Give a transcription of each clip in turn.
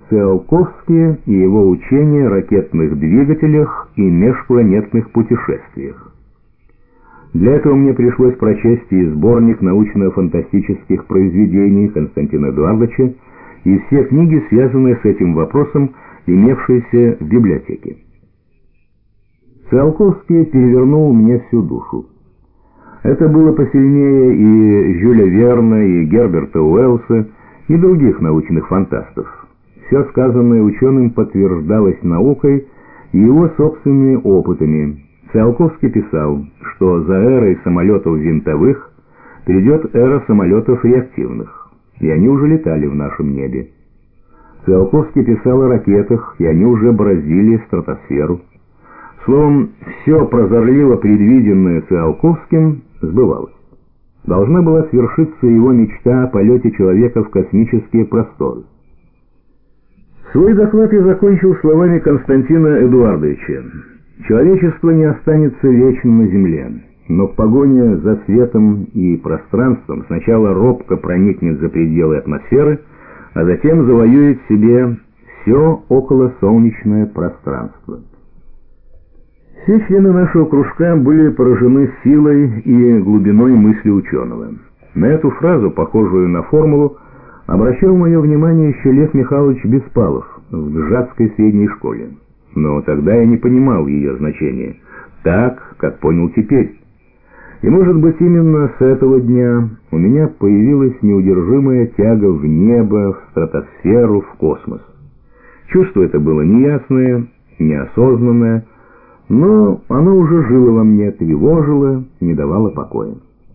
Циолковский и его учение о ракетных двигателях и межпланетных путешествиях. Для этого мне пришлось прочесть и сборник научно-фантастических произведений Константина Эдуардовича и все книги, связанные с этим вопросом, имевшиеся в библиотеке. Циолковский перевернул мне всю душу. Это было посильнее и Жюля Верна, и Герберта Уэллса, и других научных фантастов. Все сказанное ученым подтверждалось наукой и его собственными опытами. Циолковский писал, что за эрой самолетов винтовых придет эра самолетов реактивных, и они уже летали в нашем небе. Циолковский писал о ракетах, и они уже бороздили стратосферу. Словом, все прозорливо предвиденное Циолковским сбывалось. Должна была свершиться его мечта о полете человека в космические просторы. Свой доклад я закончил словами Константина Эдуардовича. Человечество не останется вечно на Земле, но в погоне за светом и пространством сначала робко проникнет за пределы атмосферы, а затем завоюет себе все околосолнечное пространство. Все члены нашего кружка были поражены силой и глубиной мысли ученого. На эту фразу, похожую на формулу, обращал мое внимание еще Лев Михайлович Беспалов в Гжатской средней школе. Но тогда я не понимал ее значения, так, как понял теперь. И, может быть, именно с этого дня у меня появилась неудержимая тяга в небо, в стратосферу, в космос. Чувство это было неясное, неосознанное, но оно уже жило во мне, тревожило, не давало покоя.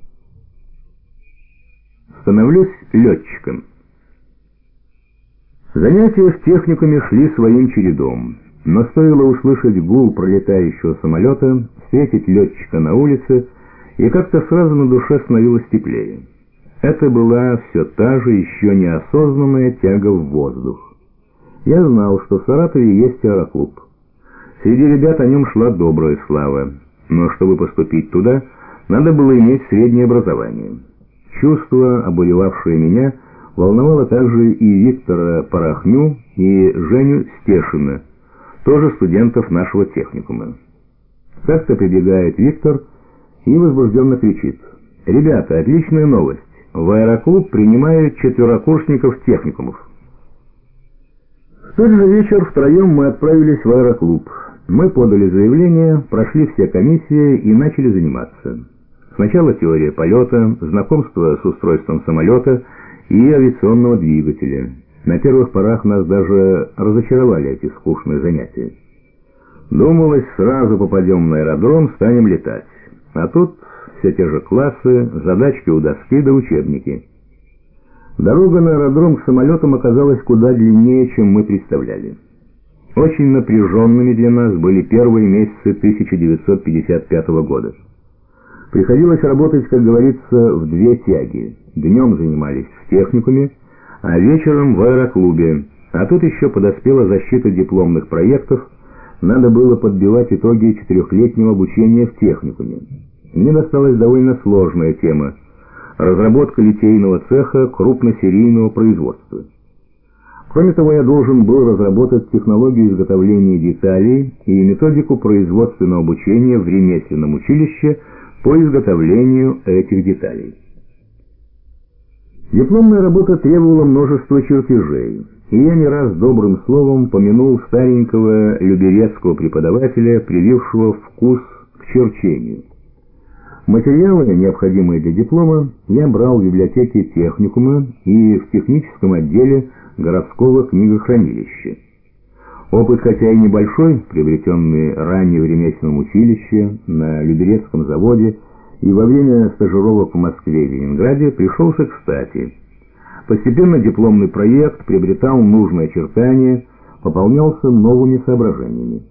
Становлюсь летчиком. Занятия в техникуме шли своим чередом, но стоило услышать гул пролетающего самолета, встретить летчика на улице, и как-то сразу на душе становилось теплее. Это была все та же еще неосознанная тяга в воздух. Я знал, что в Саратове есть аэроклуб. Среди ребят о нем шла добрая слава, но чтобы поступить туда, надо было иметь среднее образование. Чувство, обуревавшее меня, волновало также и Виктора Порохню, и Женю Стешина, тоже студентов нашего техникума. Как-то прибегает Виктор и возбужденно кричит: «Ребята, отличная новость! В аэроклуб принимают четверокурсников техникумов». В тот же вечер втроем мы отправились в аэроклуб. Мы подали заявление, прошли все комиссии и начали заниматься. Сначала теория полета, знакомство с устройством самолета и авиационного двигателя. На первых порах нас даже разочаровали эти скучные занятия. Думалось, сразу попадем на аэродром, станем летать. А тут все те же классы, задачки у доски да учебники. Дорога на аэродром к самолетам оказалась куда длиннее, чем мы представляли. Очень напряженными для нас были первые месяцы 1955 года. Приходилось работать, как говорится, в две тяги. Днем занимались в техникуме, а вечером в аэроклубе. А тут еще подоспела защита дипломных проектов, надо было подбивать итоги четырехлетнего обучения в техникуме. Мне досталась довольно сложная тема – разработка литейного цеха крупносерийного производства. Кроме того, я должен был разработать технологию изготовления деталей и методику производственного обучения в ремесленном училище по изготовлению этих деталей. Дипломная работа требовала множества чертежей, и я не раз добрым словом помянул старенького люберецкого преподавателя, привившего вкус к черчению. Материалы, необходимые для диплома, я брал в библиотеке техникума и в техническом отделе городского книгохранилища. Опыт, хотя и небольшой, приобретенный ранее в ремесленном училище, на Люберецком заводе и во время стажировок в Москве и Ленинграде, пришелся кстати. Постепенно дипломный проект приобретал нужные очертания, пополнялся новыми соображениями.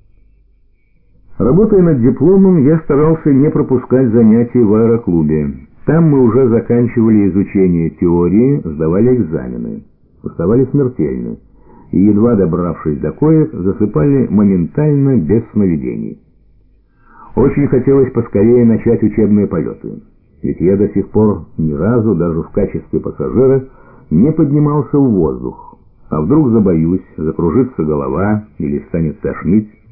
Работая над дипломом, я старался не пропускать занятий в аэроклубе. Там мы уже заканчивали изучение теории, сдавали экзамены. Уставали смертельно, и, едва добравшись до коек, засыпали моментально, без сновидений. Очень хотелось поскорее начать учебные полеты, ведь я до сих пор ни разу, даже в качестве пассажира, не поднимался в воздух, А вдруг забоюсь, закружится голова или станет тошнить?